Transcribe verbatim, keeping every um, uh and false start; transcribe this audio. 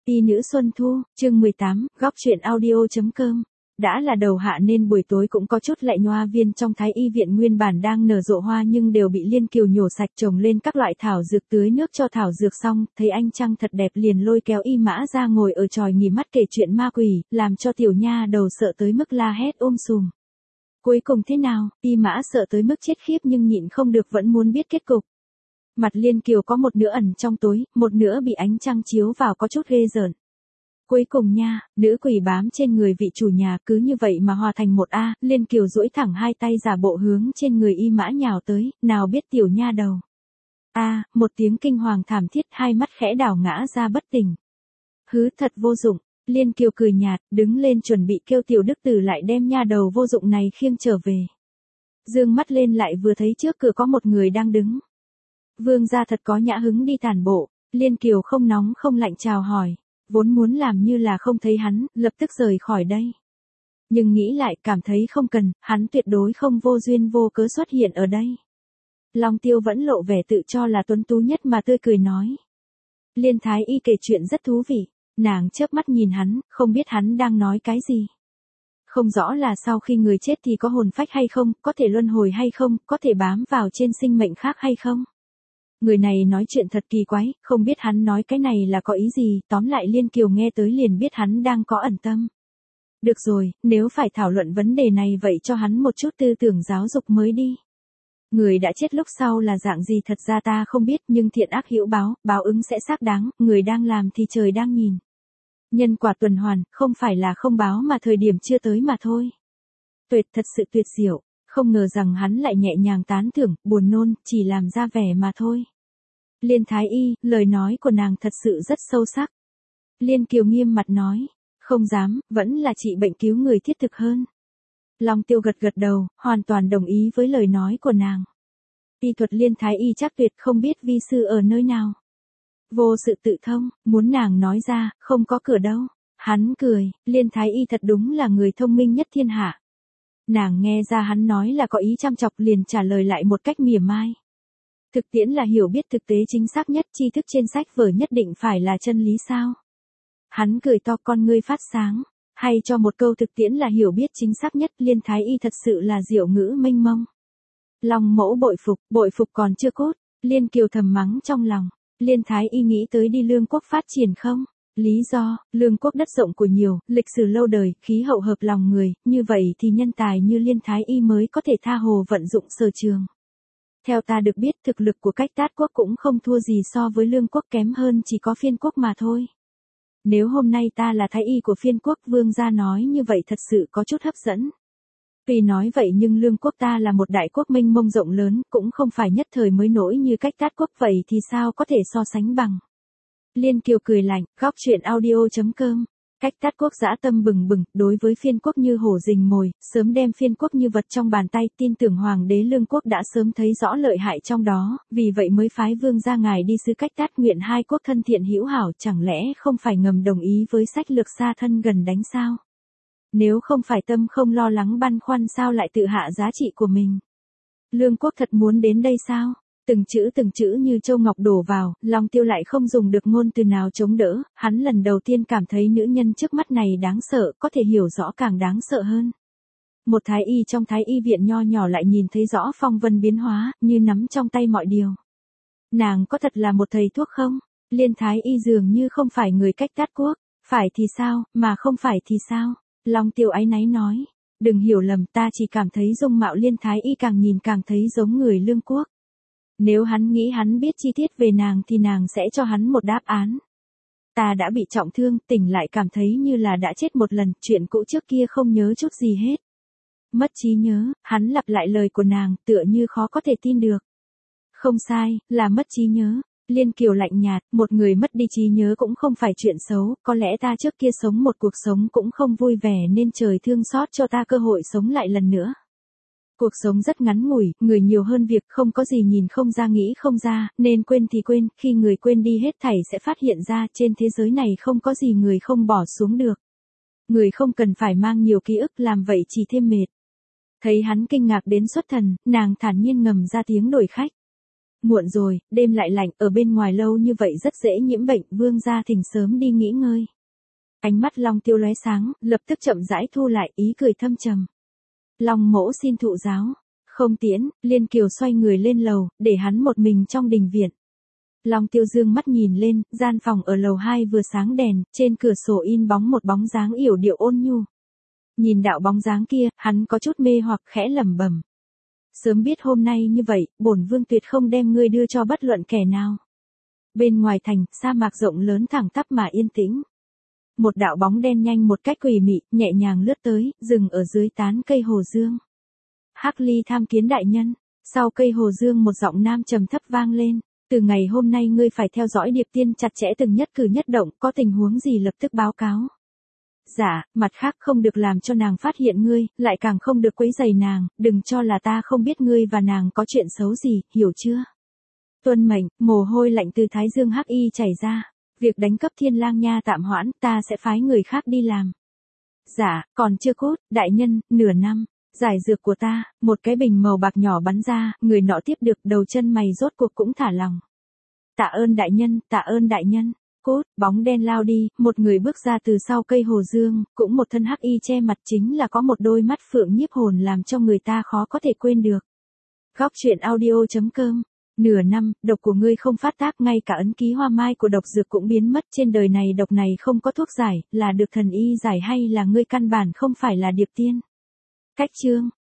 Ti nữ Xuân Thu, chương mười tám, góc truyện audio.com. Đã là đầu hạ nên buổi tối cũng có chút lạnh, nhoa viên trong Thái Y viện nguyên bản đang nở rộ hoa nhưng đều bị Liên Kiều nhổ sạch, trồng lên các loại thảo dược, tưới nước cho thảo dược xong, thấy ánh trăng thật đẹp liền lôi kéo Y Mã ra ngồi ở chòi nghỉ mắt kể chuyện ma quỷ, làm cho tiểu nha đầu sợ tới mức la hét ôm sùm. Cuối cùng thế nào? Y Mã sợ tới mức chết khiếp nhưng nhịn không được vẫn muốn biết kết cục. Mặt Liên Kiều có một nửa ẩn trong tối, một nửa bị ánh trăng chiếu vào có chút ghê rợn. Cuối cùng nha, nữ quỷ bám trên người vị chủ nhà cứ như vậy mà hòa thành một A, Liên Kiều duỗi thẳng hai tay giả bộ hướng trên người Y Mã nhào tới, nào biết tiểu nha đầu. A, một tiếng kinh hoàng thảm thiết, hai mắt khẽ đảo ngã ra bất tỉnh. Hứ, thật vô dụng. Liên Kiều cười nhạt, đứng lên chuẩn bị kêu tiểu đức tử lại đem nha đầu vô dụng này khiêng trở về. Dương mắt lên lại vừa thấy trước cửa có một người đang đứng. Vương gia thật có nhã hứng đi tản bộ. Liên Kiều không nóng không lạnh chào hỏi, vốn muốn làm như là không thấy hắn, lập tức rời khỏi đây. Nhưng nghĩ lại cảm thấy không cần, hắn tuyệt đối không vô duyên vô cớ xuất hiện ở đây. Long Tiêu vẫn lộ vẻ tự cho là tuấn tú nhất mà tươi cười nói. Liên Thái Y kể chuyện rất thú vị, nàng chớp mắt nhìn hắn, không biết hắn đang nói cái gì. Không rõ là sau khi người chết thì có hồn phách hay không, có thể luân hồi hay không, có thể bám vào trên sinh mệnh khác hay không. Người này nói chuyện thật kỳ quái, không biết hắn nói cái này là có ý gì, tóm lại Liên Kiều nghe tới liền biết hắn đang có ẩn tâm. Được rồi, nếu phải thảo luận vấn đề này vậy cho hắn một chút tư tưởng giáo dục mới đi. Người đã chết lúc sau là dạng gì thật ra ta không biết, nhưng thiện ác hữu báo, báo ứng sẽ xác đáng, người đang làm thì trời đang nhìn. Nhân quả tuần hoàn, không phải là không báo mà thời điểm chưa tới mà thôi. Tuyệt, thật sự tuyệt diệu. Không ngờ rằng hắn lại nhẹ nhàng tán thưởng, buồn nôn, chỉ làm ra vẻ mà thôi. Liên Thái Y, lời nói của nàng thật sự rất sâu sắc. Liên Kiều nghiêm mặt nói, không dám, vẫn là trị bệnh cứu người thiết thực hơn. Long Tiêu gật gật đầu, hoàn toàn đồng ý với lời nói của nàng. Y thuật Liên Thái Y chắc tuyệt, không biết vi sư ở nơi nào. Vô sự tự thông, muốn nàng nói ra, không có cửa đâu. Hắn cười, Liên Thái Y thật đúng là người thông minh nhất thiên hạ. Nàng nghe ra hắn nói là có ý chăm chọc liền trả lời lại một cách mỉa mai. Thực tiễn là hiểu biết thực tế chính xác nhất, tri thức trên sách vở nhất định phải là chân lý sao? Hắn cười to, con ngươi phát sáng, hay cho một câu thực tiễn là hiểu biết chính xác nhất, Liên Thái Y thật sự là diệu ngữ mênh mông. Long mẫu bội phục, bội phục còn chưa cốt, Liên Kiều thầm mắng trong lòng, Liên Thái Y nghĩ tới đi Lương Quốc phát triển không? Lý do, Lương Quốc đất rộng của nhiều, lịch sử lâu đời, khí hậu hợp lòng người, như vậy thì nhân tài như Liên Thái Y mới có thể tha hồ vận dụng sở trường. Theo ta được biết thực lực của Cách Tát Quốc cũng không thua gì so với Lương Quốc, kém hơn chỉ có Phiên Quốc mà thôi. Nếu hôm nay ta là Thái Y của Phiên Quốc, vương gia nói như vậy thật sự có chút hấp dẫn. Tuy nói vậy nhưng Lương Quốc ta là một đại quốc mênh mông rộng lớn, cũng không phải nhất thời mới nổi như Cách Tát Quốc, vậy thì sao có thể so sánh bằng. Liên Kiều cười lạnh, góc truyện audio.com. Cách Tát Quốc dã tâm bừng bừng, đối với Phiên Quốc như hổ rình mồi, sớm đem Phiên Quốc như vật trong bàn tay, tin tưởng Hoàng đế Lương Quốc đã sớm thấy rõ lợi hại trong đó, vì vậy mới phái vương gia ngài đi sứ Cách Tát, nguyện hai quốc thân thiện hữu hảo, chẳng lẽ không phải ngầm đồng ý với sách lược xa thân gần đánh sao? Nếu không phải tâm không lo lắng băn khoăn sao lại tự hạ giá trị của mình? Lương Quốc thật muốn đến đây sao? Từng chữ từng chữ như châu ngọc đổ vào, Long Tiêu lại không dùng được ngôn từ nào chống đỡ, hắn lần đầu tiên cảm thấy nữ nhân trước mắt này đáng sợ, có thể hiểu rõ càng đáng sợ hơn. Một thái y trong Thái Y viện nho nhỏ lại nhìn thấy rõ phong vân biến hóa, như nắm trong tay mọi điều. Nàng có thật là một thầy thuốc không? Liên Thái Y dường như không phải người Cách Tát Quốc, phải thì sao, mà không phải thì sao? Long Tiêu áy náy nói, đừng hiểu lầm, ta chỉ cảm thấy dung mạo Liên Thái Y càng nhìn càng thấy giống người Lương Quốc. Nếu hắn nghĩ hắn biết chi tiết về nàng thì nàng sẽ cho hắn một đáp án. Ta đã bị trọng thương, tỉnh lại cảm thấy như là đã chết một lần, chuyện cũ trước kia không nhớ chút gì hết. Mất trí nhớ, hắn lặp lại lời của nàng, tựa như khó có thể tin được. Không sai, là mất trí nhớ. Liên Kiều lạnh nhạt, một người mất đi trí nhớ cũng không phải chuyện xấu, có lẽ ta trước kia sống một cuộc sống cũng không vui vẻ nên trời thương xót cho ta cơ hội sống lại lần nữa. Cuộc sống rất ngắn ngủi, người nhiều hơn việc, không có gì nhìn không ra nghĩ không ra, nên quên thì quên, khi người quên đi hết thảy sẽ phát hiện ra trên thế giới này không có gì người không bỏ xuống được. Người không cần phải mang nhiều ký ức, làm vậy chỉ thêm mệt. Thấy hắn kinh ngạc đến xuất thần, nàng thản nhiên ngầm ra tiếng đổi khách. Muộn rồi, đêm lại lạnh, ở bên ngoài lâu như vậy rất dễ nhiễm bệnh, vương gia thỉnh sớm đi nghỉ ngơi. Ánh mắt Long Tiêu lóe sáng, lập tức chậm rãi thu lại, ý cười thâm trầm. Long mỗ xin thụ giáo. Không tiễn, Liên Kiều xoay người lên lầu, để hắn một mình trong đình viện. Long Tiêu dương mắt nhìn lên, gian phòng ở lầu hai vừa sáng đèn, trên cửa sổ in bóng một bóng dáng yểu điệu ôn nhu. Nhìn đạo bóng dáng kia, hắn có chút mê hoặc khẽ lẩm bẩm. Sớm biết hôm nay như vậy, bổn vương tuyệt không đem ngươi đưa cho bất luận kẻ nào. Bên ngoài thành, sa mạc rộng lớn thẳng tắp mà yên tĩnh. Một đạo bóng đen nhanh một cách quỷ mị, nhẹ nhàng lướt tới, dừng ở dưới tán cây hồ dương. Hắc Ly tham kiến đại nhân. Sau cây hồ dương một giọng nam trầm thấp vang lên. Từ ngày hôm nay ngươi phải theo dõi Điệp Tiên chặt chẽ từng nhất cử nhất động, có tình huống gì lập tức báo cáo. Dạ, mặt khác không được làm cho nàng phát hiện ngươi, lại càng không được quấy rầy nàng, đừng cho là ta không biết ngươi và nàng có chuyện xấu gì, hiểu chưa? Tuân mệnh, mồ hôi lạnh từ thái dương hắc y chảy ra. Việc đánh cắp Thiên Lang Nha tạm hoãn, ta sẽ phái người khác đi làm. Dạ, còn chưa cốt, đại nhân, nửa năm. Giải dược của ta, một cái bình màu bạc nhỏ bắn ra, người nọ tiếp được, đầu chân mày rốt cuộc cũng thả lòng. Tạ ơn đại nhân, tạ ơn đại nhân. Cốt, bóng đen lao đi, một người bước ra từ sau cây hồ dương, cũng một thân hắc y che mặt, chính là có một đôi mắt phượng nhiếp hồn làm cho người ta khó có thể quên được. Góc truyện audio chấm com. Nửa năm, độc của ngươi không phát tác, ngay cả ấn ký hoa mai của độc dược cũng biến mất, trên đời này độc này không có thuốc giải, là được thần y giải hay là ngươi căn bản không phải là Điệp Tiên? Cách chương